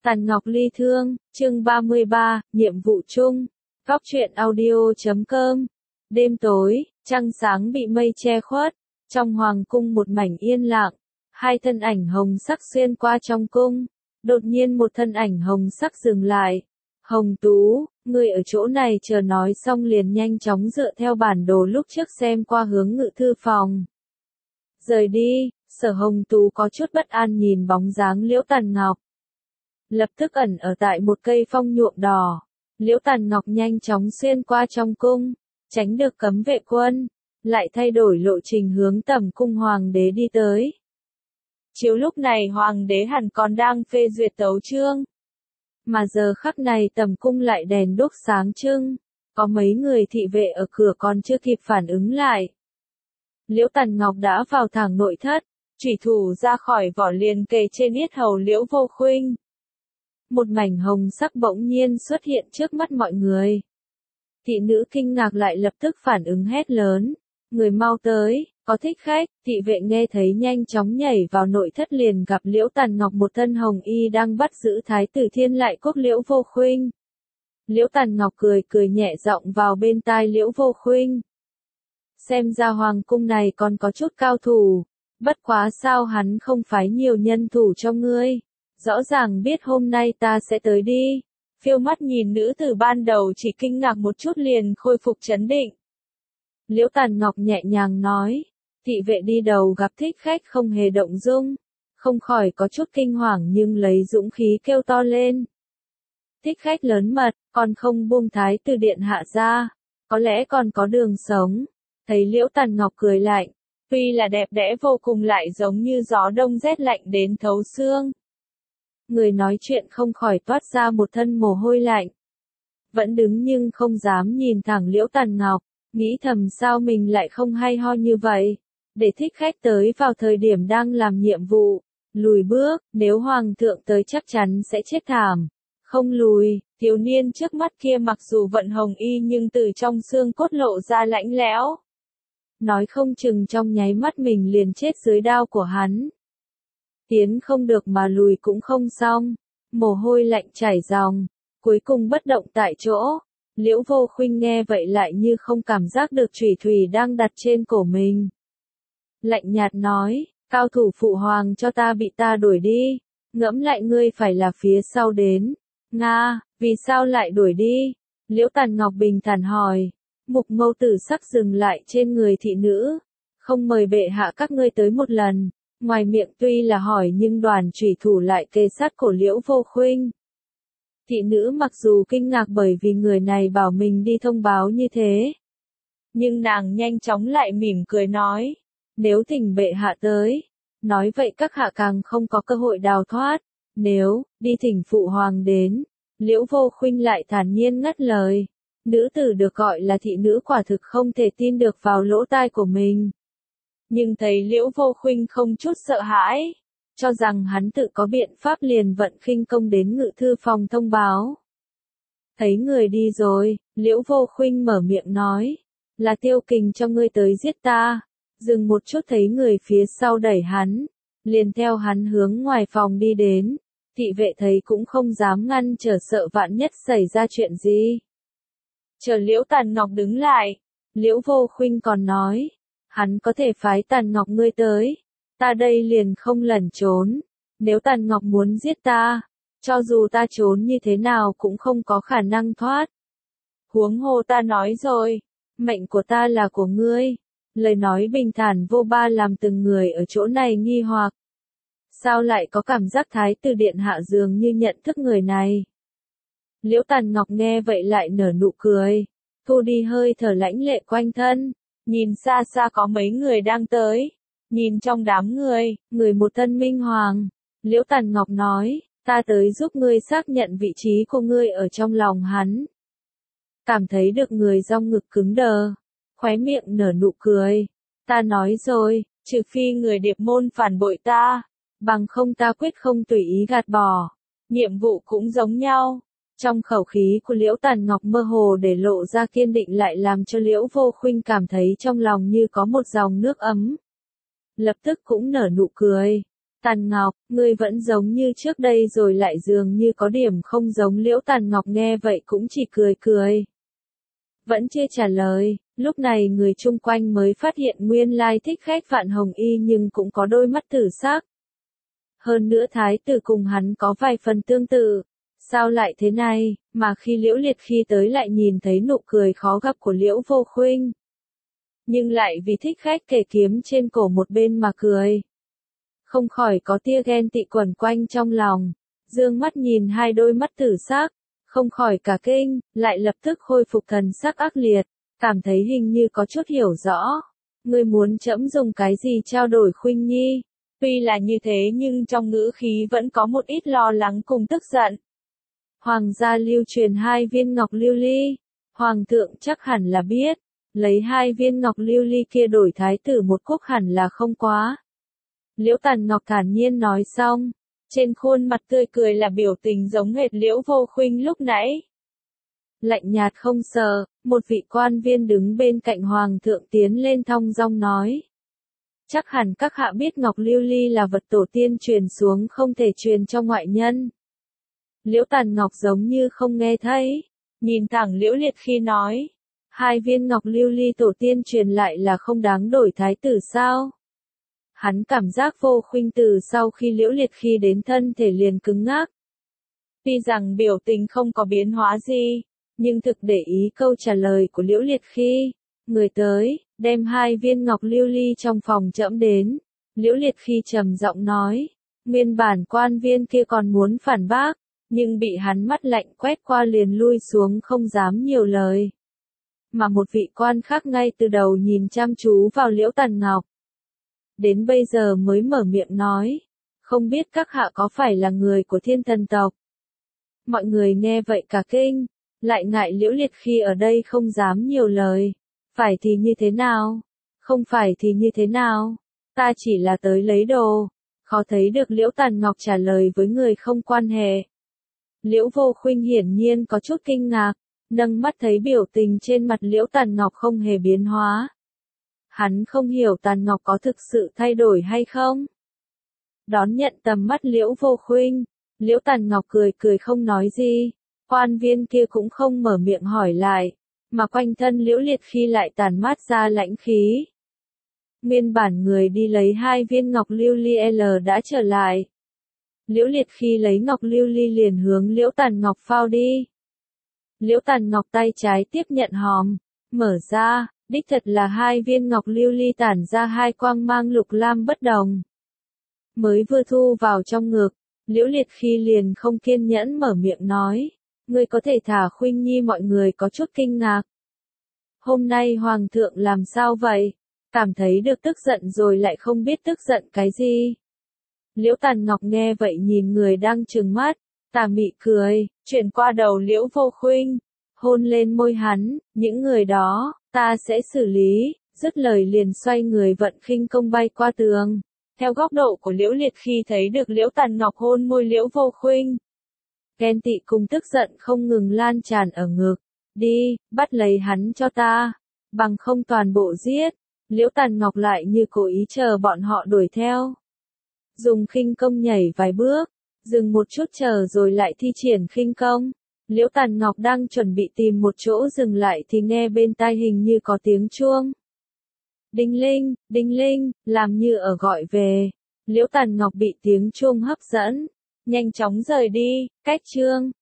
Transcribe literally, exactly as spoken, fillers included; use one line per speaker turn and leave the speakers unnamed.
Tàn Ngọc ly thương, chương ba mươi ba, nhiệm vụ chung. Góc truyện audio chấm com. Đêm tối, trăng sáng bị mây che khuất, trong hoàng cung một mảnh yên lặng, hai thân ảnh hồng sắc xuyên qua trong cung. Đột nhiên một thân ảnh hồng sắc dừng lại. Hồng Tú, người ở chỗ này chờ nói xong liền nhanh chóng dựa theo bản đồ lúc trước xem qua hướng ngự thư phòng. Rời đi, Sở Hồng Tú có chút bất an nhìn bóng dáng Liễu Tàn Ngọc. Lập tức ẩn ở tại một cây phong nhuộm đỏ. Liễu Tàn Ngọc nhanh chóng xuyên qua trong cung, tránh được cấm vệ quân, lại thay đổi lộ trình hướng tẩm cung hoàng đế đi tới. Chiếu lúc này hoàng đế hẳn còn đang phê duyệt tấu chương. Mà giờ khắc này tẩm cung lại đèn đuốc sáng trưng, có mấy người thị vệ ở cửa còn chưa kịp phản ứng lại. Liễu Tàn Ngọc đã vào thẳng nội thất, chủy thủ ra khỏi vỏ liền kề trên yết hầu Liễu Vô Khuynh. Một mảnh hồng sắc bỗng nhiên xuất hiện trước mắt mọi người. Thị nữ kinh ngạc lại lập tức phản ứng hét lớn. Người mau tới, có thích khách. Thị vệ nghe thấy nhanh chóng nhảy vào nội thất liền gặp Liễu Tàn Ngọc một thân hồng y đang bắt giữ thái tử Thiên Lại Quốc Liễu Vô Khuynh. Liễu Tàn Ngọc cười cười nhẹ giọng vào bên tai Liễu Vô Khuynh. Xem ra hoàng cung này còn có chút cao thủ. Bất quá sao hắn không phái nhiều nhân thủ cho ngươi. Rõ ràng biết hôm nay ta sẽ tới đi. Phiêu mắt nhìn nữ tử ban đầu chỉ kinh ngạc một chút liền khôi phục trấn định. Liễu Tàn Ngọc nhẹ nhàng nói. Thị vệ đi đầu gặp thích khách không hề động dung. Không khỏi có chút kinh hoàng nhưng lấy dũng khí kêu to lên. Thích khách lớn mật, còn không buông thái tử điện hạ ra. Có lẽ còn có đường sống. Thấy Liễu Tàn Ngọc cười lạnh. Tuy là đẹp đẽ vô cùng lại giống như gió đông rét lạnh đến thấu xương. Người nói chuyện không khỏi toát ra một thân mồ hôi lạnh. Vẫn đứng nhưng không dám nhìn thẳng Liễu Tàn Ngọc, nghĩ thầm sao mình lại không hay ho như vậy. Để thích khách tới vào thời điểm đang làm nhiệm vụ, lùi bước, nếu hoàng thượng tới chắc chắn sẽ chết thảm. Không lùi, thiếu niên trước mắt kia mặc dù vận hồng y nhưng từ trong xương cốt lộ ra lạnh lẽo. Nói không chừng trong nháy mắt mình liền chết dưới đao của hắn. Tiến không được mà lùi cũng không xong, mồ hôi lạnh chảy ròng, cuối cùng bất động tại chỗ. Liễu Vô Khuynh nghe vậy lại như không cảm giác được chủy thủy đang đặt trên cổ mình. Lạnh nhạt nói, cao thủ phụ hoàng cho ta bị ta đuổi đi, ngẫm lại ngươi phải là phía sau đến. Nga, vì sao lại đuổi đi? Liễu Tàn Ngọc bình thản hỏi. Mục mâu tử sắc dừng lại trên người thị nữ. Không mời bệ hạ các ngươi tới một lần. Ngoài miệng tuy là hỏi nhưng đoàn chủy thủ lại kề sát cổ Liễu Vô Khuynh. Thị nữ mặc dù kinh ngạc bởi vì người này bảo mình đi thông báo như thế. Nhưng nàng nhanh chóng lại mỉm cười nói. Nếu thỉnh bệ hạ tới. Nói vậy các hạ càng không có cơ hội đào thoát. Nếu, đi thỉnh phụ hoàng đến. Liễu Vô Khuynh lại thản nhiên ngắt lời. Nữ tử được gọi là thị nữ quả thực không thể tin được vào lỗ tai của mình. Nhưng thấy Liễu Vô Khuynh không chút sợ hãi, cho rằng hắn tự có biện pháp liền vận khinh công đến ngự thư phòng thông báo. Thấy người đi rồi, Liễu Vô Khuynh mở miệng nói, là Tiêu Kình cho ngươi tới giết ta. Dừng một chút thấy người phía sau đẩy hắn, liền theo hắn hướng ngoài phòng đi đến. Thị vệ thấy cũng không dám ngăn trở sợ vạn nhất xảy ra chuyện gì. Chờ Liễu Tàn Ngọc đứng lại, Liễu Vô Khuynh còn nói, hắn có thể phái Tàn Ngọc ngươi tới, ta đây liền không lẩn trốn, nếu Tàn Ngọc muốn giết ta, cho dù ta trốn như thế nào cũng không có khả năng thoát. Huống hồ ta nói rồi, mệnh của ta là của ngươi. Lời nói bình thản vô ba làm từng người ở chỗ này nghi hoặc. Sao lại có cảm giác thái tử điện hạ dường như nhận thức người này? Liễu Tàn Ngọc nghe vậy lại nở nụ cười, thu đi hơi thở lãnh lệ quanh thân, nhìn xa xa có mấy người đang tới, nhìn trong đám người, người một thân minh hoàng. Liễu Tàn Ngọc nói, ta tới giúp ngươi xác nhận vị trí của ngươi ở trong lòng hắn. Cảm thấy được người rong ngực cứng đờ, khóe miệng nở nụ cười, ta nói rồi, trừ phi người Điệp môn phản bội ta, bằng không ta quyết không tùy ý gạt bỏ, nhiệm vụ cũng giống nhau. Trong khẩu khí của Liễu Tàn Ngọc mơ hồ để lộ ra kiên định lại làm cho Liễu Vô Khuynh cảm thấy trong lòng như có một dòng nước ấm. Lập tức cũng nở nụ cười. Tàn Ngọc, ngươi vẫn giống như trước đây rồi lại dường như có điểm không giống. Liễu Tàn Ngọc nghe vậy cũng chỉ cười cười. Vẫn chưa trả lời, lúc này người chung quanh mới phát hiện nguyên lai thích khách Vạn Hồng Y nhưng cũng có đôi mắt tử sắc. Hơn nữa thái tử cùng hắn có vài phần tương tự. Sao lại thế này, mà khi Liễu Liệt khi tới lại nhìn thấy nụ cười khó gặp của Liễu Vô Khuynh. Nhưng lại vì thích khách kề kiếm trên cổ một bên mà cười. Không khỏi có tia ghen tị quẩn quanh trong lòng, dương mắt nhìn hai đôi mắt tử sắc, không khỏi cả kinh, lại lập tức khôi phục thần sắc ác liệt, cảm thấy hình như có chút hiểu rõ. Ngươi muốn trẫm dùng cái gì trao đổi Khuynh Nhi? Tuy là như thế nhưng trong ngữ khí vẫn có một ít lo lắng cùng tức giận. Hoàng gia lưu truyền hai viên ngọc lưu ly, hoàng thượng chắc hẳn là biết, lấy hai viên ngọc lưu ly kia đổi thái tử một quốc hẳn là không quá. Liễu Tàn Ngọc thản nhiên nói xong, trên khuôn mặt tươi cười là biểu tình giống hệt Liễu Vô Khuynh lúc nãy. Lạnh nhạt không sợ, một vị quan viên đứng bên cạnh hoàng thượng tiến lên thong dong nói. Chắc hẳn các hạ biết ngọc lưu ly là vật tổ tiên truyền xuống không thể truyền cho ngoại nhân. Liễu Tàn Ngọc giống như không nghe thấy, nhìn thẳng Liễu Liệt khi nói. Hai viên ngọc lưu ly tổ tiên truyền lại là không đáng đổi thái tử sao? Hắn cảm giác Vô Khuynh từ sau khi Liễu Liệt khi đến thân thể liền cứng ngắc. Tuy rằng biểu tình không có biến hóa gì, nhưng thực để ý câu trả lời của Liễu Liệt khi, người tới, đem hai viên ngọc lưu ly trong phòng trẫm đến. Liễu Liệt khi trầm giọng nói, nguyên bản quan viên kia còn muốn phản bác, nhưng bị hắn mắt lạnh quét qua liền lui xuống không dám nhiều lời. Mà một vị quan khác ngay từ đầu nhìn chăm chú vào Liễu Tàn Ngọc. Đến bây giờ mới mở miệng nói, không biết các hạ có phải là người của Thiên Thần tộc. Mọi người nghe vậy cả kinh, lại ngại Liễu Liệt khi ở đây không dám nhiều lời. Phải thì như thế nào? Không phải thì như thế nào? Ta chỉ là tới lấy đồ. Khó thấy được Liễu Tàn Ngọc trả lời với người không quan hệ. Liễu Vô Khuynh hiển nhiên có chút kinh ngạc, nâng mắt thấy biểu tình trên mặt Liễu Tàn Ngọc không hề biến hóa. Hắn không hiểu Tàn Ngọc có thực sự thay đổi hay không. Đón nhận tầm mắt Liễu Vô Khuynh, Liễu Tàn Ngọc cười cười không nói gì. Quan viên kia cũng không mở miệng hỏi lại, mà quanh thân Liễu Liệt khi lại tản mát ra lãnh khí. Nguyên bản người đi lấy hai viên ngọc lưu ly L đã trở lại. Liễu Liệt khi lấy ngọc lưu ly liền hướng Liễu Tàn Ngọc phao đi. Liễu Tàn Ngọc tay trái tiếp nhận hòm, mở ra, đích thật là hai viên ngọc lưu ly tản ra hai quang mang lục lam bất đồng. Mới vừa thu vào trong ngực, Liễu Liệt khi liền không kiên nhẫn mở miệng nói, ngươi có thể thả Khuynh Nhi. Mọi người có chút kinh ngạc. Hôm nay hoàng thượng làm sao vậy? Cảm thấy được tức giận rồi lại không biết tức giận cái gì. Liễu Tàn Ngọc nghe vậy nhìn người đang trừng mắt, tà mị cười, chuyển qua đầu Liễu Vô Khuynh, hôn lên môi hắn, những người đó, ta sẽ xử lý, dứt lời liền xoay người vận khinh công bay qua tường. Theo góc độ của Liễu Liệt khi thấy được Liễu Tàn Ngọc hôn môi Liễu Vô Khuynh. Ghen tị cùng tức giận không ngừng lan tràn ở ngực. Đi, bắt lấy hắn cho ta, bằng không toàn bộ giết. Liễu Tàn Ngọc lại như cố ý chờ bọn họ đuổi theo. Dùng khinh công nhảy vài bước, dừng một chút chờ rồi lại thi triển khinh công. Liễu Tàn Ngọc đang chuẩn bị tìm một chỗ dừng lại thì nghe bên tai hình như có tiếng chuông. Đinh linh, đinh linh, làm như ở gọi về. Liễu Tàn Ngọc bị tiếng chuông hấp dẫn, nhanh chóng rời đi, cách chương.